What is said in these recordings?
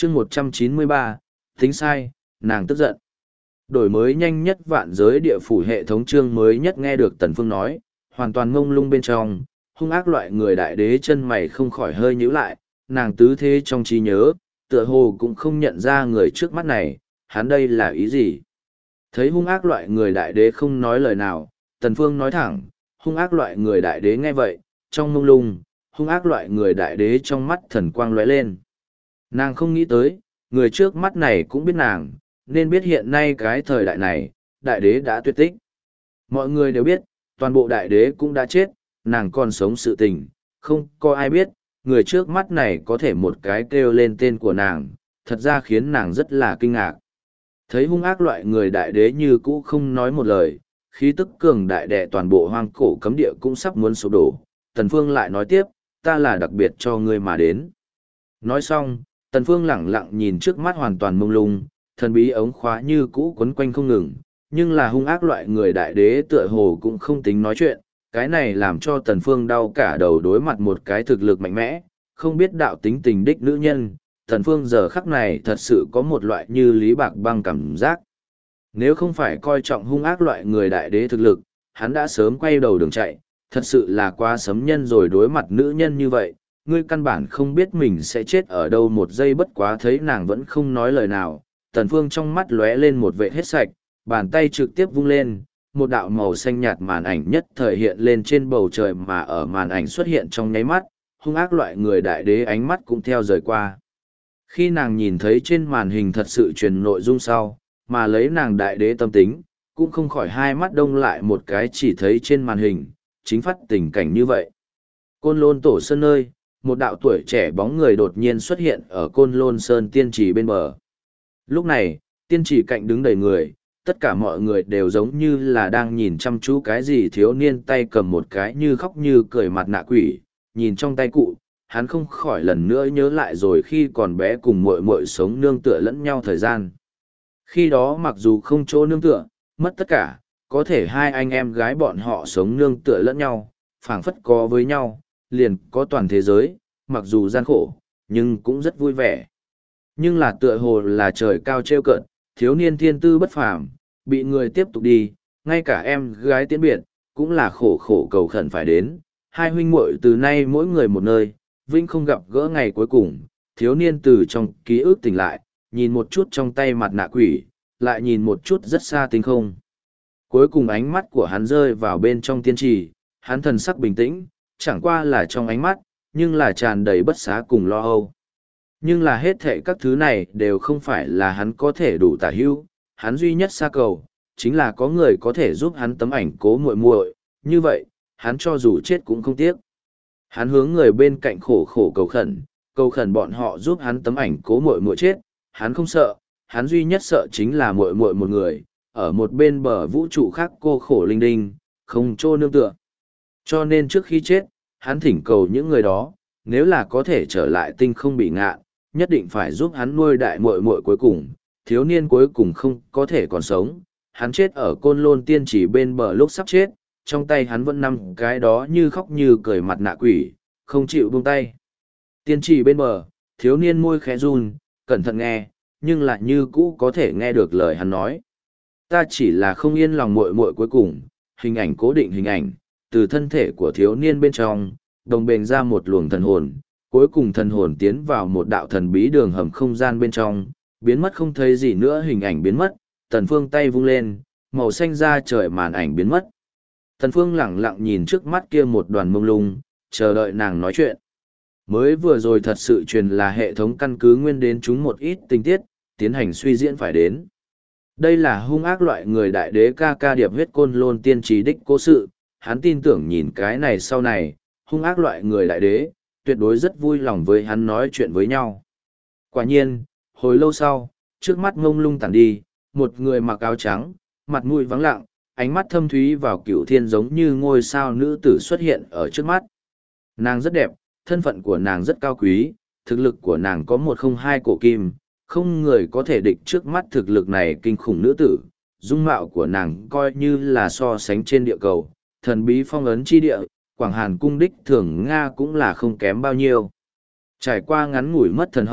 chương 193, tính sai, nàng tức giận. Đổi mới nhanh nhất vạn giới địa phủ hệ thống chương mới nhất nghe được Tần Phương nói, hoàn toàn ngông lung bên trong, hung ác loại người đại đế chân mày không khỏi hơi nhíu lại, nàng tứ thế trong trí nhớ, tựa hồ cũng không nhận ra người trước mắt này, hắn đây là ý gì. Thấy hung ác loại người đại đế không nói lời nào, Tần Phương nói thẳng, hung ác loại người đại đế nghe vậy, trong mông lung, hung ác loại người đại đế trong mắt thần quang lóe lên. Nàng không nghĩ tới, người trước mắt này cũng biết nàng, nên biết hiện nay cái thời đại này, đại đế đã tuyệt tích. Mọi người đều biết, toàn bộ đại đế cũng đã chết, nàng còn sống sự tình, không có ai biết, người trước mắt này có thể một cái kêu lên tên của nàng, thật ra khiến nàng rất là kinh ngạc. Thấy hung ác loại người đại đế như cũ không nói một lời, khí tức cường đại đè toàn bộ hoang cổ cấm địa cũng sắp muốn sụp đổ, Tần Phương lại nói tiếp, ta là đặc biệt cho ngươi mà đến. Nói xong, Tần Phương lẳng lặng nhìn trước mắt hoàn toàn mông lung, thần bí ống khóa như cũ quấn quanh không ngừng, nhưng là hung ác loại người đại đế tựa hồ cũng không tính nói chuyện, cái này làm cho Tần Phương đau cả đầu đối mặt một cái thực lực mạnh mẽ, không biết đạo tính tình đích nữ nhân, Tần Phương giờ khắc này thật sự có một loại như lý bạc băng cảm giác. Nếu không phải coi trọng hung ác loại người đại đế thực lực, hắn đã sớm quay đầu đường chạy, thật sự là quá sấm nhân rồi đối mặt nữ nhân như vậy, ngươi căn bản không biết mình sẽ chết ở đâu một giây bất quá thấy nàng vẫn không nói lời nào, Tần Phương trong mắt lóe lên một vệ hết sạch, bàn tay trực tiếp vung lên, một đạo màu xanh nhạt màn ảnh nhất thời hiện lên trên bầu trời mà ở màn ảnh xuất hiện trong nháy mắt, hung ác loại người đại đế ánh mắt cũng theo rời qua. Khi nàng nhìn thấy trên màn hình thật sự truyền nội dung sau, mà lấy nàng đại đế tâm tính, cũng không khỏi hai mắt đông lại một cái chỉ thấy trên màn hình, chính phát tình cảnh như vậy. Côn Lôn Tổ Sơn nơi, một đạo tuổi trẻ bóng người đột nhiên xuất hiện ở Côn Lôn Sơn tiên trì bên bờ. Lúc này, tiên trì cạnh đứng đầy người, tất cả mọi người đều giống như là đang nhìn chăm chú cái gì thiếu niên tay cầm một cái như khóc như cười mặt nạ quỷ, nhìn trong tay cụ, hắn không khỏi lần nữa nhớ lại rồi khi còn bé cùng muội muội sống nương tựa lẫn nhau thời gian. Khi đó mặc dù không chỗ nương tựa, mất tất cả, có thể hai anh em gái bọn họ sống nương tựa lẫn nhau, phảng phất có với nhau, liền có toàn thế giới, mặc dù gian khổ, nhưng cũng rất vui vẻ. Nhưng là tựa hồ là trời cao trêu cợt, thiếu niên thiên tư bất phàm, bị người tiếp tục đi, ngay cả em gái tiễn biệt, cũng là khổ khổ cầu khẩn phải đến. Hai huynh muội từ nay mỗi người một nơi, vinh không gặp gỡ ngày cuối cùng, thiếu niên từ trong ký ức tỉnh lại, nhìn một chút trong tay mặt nạ quỷ, lại nhìn một chút rất xa tinh không. Cuối cùng ánh mắt của hắn rơi vào bên trong tiên trì, hắn thần sắc bình tĩnh, chẳng qua là trong ánh mắt, nhưng là tràn đầy bất xá cùng lo âu. Nhưng là hết thệ các thứ này đều không phải là hắn có thể đủ tả hữu, hắn duy nhất xa cầu, chính là có người có thể giúp hắn tấm ảnh cố muội muội, như vậy, hắn cho dù chết cũng không tiếc. Hắn hướng người bên cạnh khổ khổ cầu khẩn bọn họ giúp hắn tấm ảnh cố muội muội chết, hắn không sợ, hắn duy nhất sợ chính là muội muội một người, ở một bên bờ vũ trụ khác cô khổ linh đinh, không chỗ nương tựa. Cho nên trước khi chết, hắn thỉnh cầu những người đó, nếu là có thể trở lại tinh không bị ngạn, nhất định phải giúp hắn nuôi đại muội muội cuối cùng, thiếu niên cuối cùng không có thể còn sống. Hắn chết ở Côn Lôn tiên chỉ bên bờ lúc sắp chết, trong tay hắn vẫn nắm cái đó như khóc như cười mặt nạ quỷ, không chịu buông tay. Tiên chỉ bên bờ, thiếu niên môi khẽ run, cẩn thận nghe, nhưng lại như cũ có thể nghe được lời hắn nói. Ta chỉ là không yên lòng muội muội cuối cùng, hình ảnh cố định hình ảnh, từ thân thể của thiếu niên bên trong, đồng bền ra một luồng thần hồn, cuối cùng thần hồn tiến vào một đạo thần bí đường hầm không gian bên trong, biến mất không thấy gì nữa hình ảnh biến mất, Tần Phương tay vung lên, màu xanh da trời màn ảnh biến mất. Tần Phương lẳng lặng nhìn trước mắt kia một đoàn mông lung, chờ đợi nàng nói chuyện. Mới vừa rồi thật sự truyền là hệ thống căn cứ nguyên đến chúng một ít tình tiết, tiến hành suy diễn phải đến. Đây là hung ác loại người đại đế ca ca điệp huyết Côn Lôn tiên trí đích cố sự, hắn tin tưởng nhìn cái này sau này, hung ác loại người đại đế, tuyệt đối rất vui lòng với hắn nói chuyện với nhau. Quả nhiên, hồi lâu sau, trước mắt ngông lung tàn đi, một người mặc áo trắng, mặt mũi vắng lặng, ánh mắt thâm thúy vào cửu thiên giống như ngôi sao nữ tử xuất hiện ở trước mắt. Nàng rất đẹp, thân phận của nàng rất cao quý, thực lực của nàng có 102 cổ kim, không người có thể địch trước mắt thực lực này kinh khủng nữ tử. Dung mạo của nàng coi như là so sánh trên địa cầu, thần bí phong ấn chi địa, Quảng Hàn cung đích thường Nga cũng là không kém bao nhiêu. Trải qua ngắn ngủi mất thần hậu,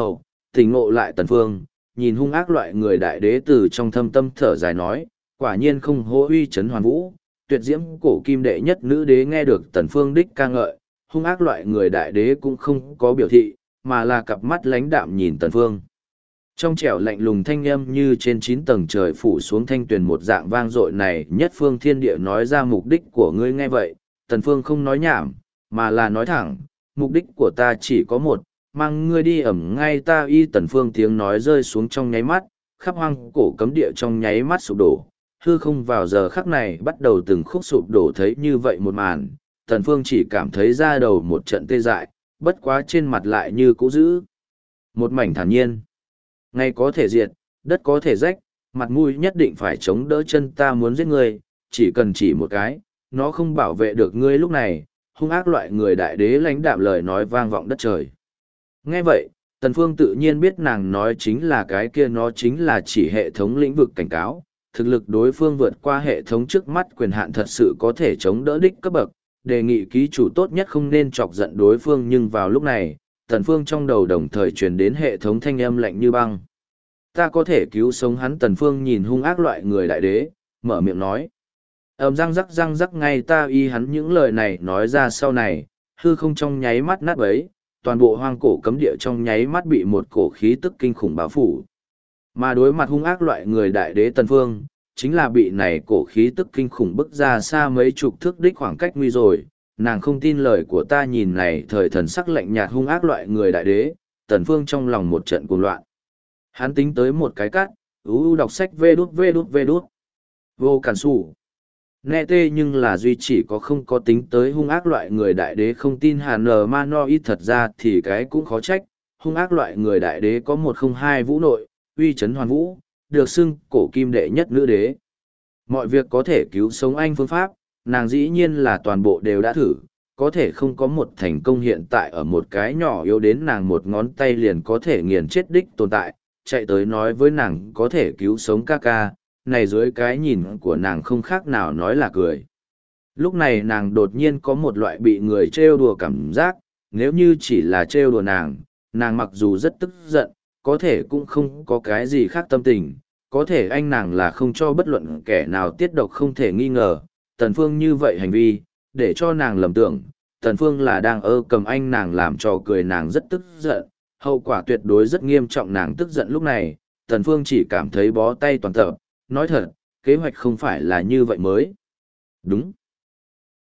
tỉnh ngộ lại Tần Phương, nhìn hung ác loại người đại đế từ trong thâm tâm thở dài nói, quả nhiên không hô uy chấn hoàn vũ, tuyệt diễm cổ kim đệ nhất nữ đế nghe được Tần Phương đích ca ngợi, hung ác loại người đại đế cũng không có biểu thị, mà là cặp mắt lãnh đạm nhìn Tần Phương. Trong trẻo lạnh lùng thanh âm như trên 9 tầng trời phủ xuống thanh tuyền một dạng vang dội này, nhất phương thiên địa nói ra mục đích của ngươi. Nghe vậy, Tần Phương không nói nhảm, mà là nói thẳng, mục đích của ta chỉ có một, mang ngươi đi ẩm ngay ta y. Tần Phương tiếng nói rơi xuống trong nháy mắt, khắp hoang cổ cấm địa trong nháy mắt sụp đổ, hư không vào giờ khắc này bắt đầu từng khúc sụp đổ. Thấy như vậy một màn, Tần Phương chỉ cảm thấy da đầu một trận tê dại, bất quá trên mặt lại như cũ giữ một mảnh thản nhiên. Ngày có thể diệt, đất có thể rách, mặt mũi nhất định phải chống đỡ. Chân ta muốn giết ngươi, chỉ cần chỉ một cái, nó không bảo vệ được ngươi. Lúc này, hung ác loại người đại đế lãnh đạm lời nói vang vọng đất trời. Nghe vậy, Tần Phương tự nhiên biết nàng nói chính là cái kia, nó chính là chỉ hệ thống lĩnh vực cảnh cáo. Thực lực đối phương vượt qua hệ thống trước mắt, quyền hạn thật sự có thể chống đỡ đích cấp bậc, đề nghị ký chủ tốt nhất không nên chọc giận đối phương. Nhưng vào lúc này, Tần Phương trong đầu đồng thời truyền đến hệ thống thanh âm lạnh như băng. Ta có thể cứu sống hắn. Tần Phương nhìn hung ác loại người đại đế, mở miệng nói. Răng rắc ngay ta y. Hắn những lời này nói ra sau này, hư không trong nháy mắt nát bấy, toàn bộ hoang cổ cấm địa trong nháy mắt bị một cổ khí tức kinh khủng bao phủ. Mà đối mặt hung ác loại người đại đế Tần Phương, chính là bị này cổ khí tức kinh khủng bức ra xa mấy chục thước đích khoảng cách nguy rồi. Nàng không tin lời của ta. Nhìn này thời thần sắc lạnh nhạt hung ác loại người đại đế, Tần Phương trong lòng một trận cuồng loạn. Hắn tính tới một cái cắt, đọc sách vê đút. Vô cản sủ. Nè tê nhưng là duy chỉ có không có tính tới hung ác loại người đại đế không tin hàn nờ ma no ít. Thật ra thì cái cũng khó trách, hung ác loại người đại đế có 102 vũ nội, uy chấn hoàn vũ, được xưng cổ kim đệ nhất nữ đế. Mọi việc có thể cứu sống anh phương pháp, nàng dĩ nhiên là toàn bộ đều đã thử, có thể không có một thành công hiện tại ở một cái nhỏ yếu đến nàng một ngón tay liền có thể nghiền chết đích tồn tại, chạy tới nói với nàng có thể cứu sống ca ca, này dưới cái nhìn của nàng không khác nào nói là cười. Lúc này nàng đột nhiên có một loại bị người trêu đùa cảm giác, nếu như chỉ là trêu đùa nàng mặc dù rất tức giận, có thể cũng không có cái gì khác tâm tình, có thể anh nàng là không cho bất luận kẻ nào tiết độc không thể nghi ngờ. Tần Phương như vậy hành vi, để cho nàng lầm tưởng, Tần Phương là đang cầm anh nàng làm trò cười. Nàng rất tức giận, hậu quả tuyệt đối rất nghiêm trọng. Nàng tức giận lúc này, Tần Phương chỉ cảm thấy bó tay toàn tập, nói thật, kế hoạch không phải là như vậy mới. Đúng.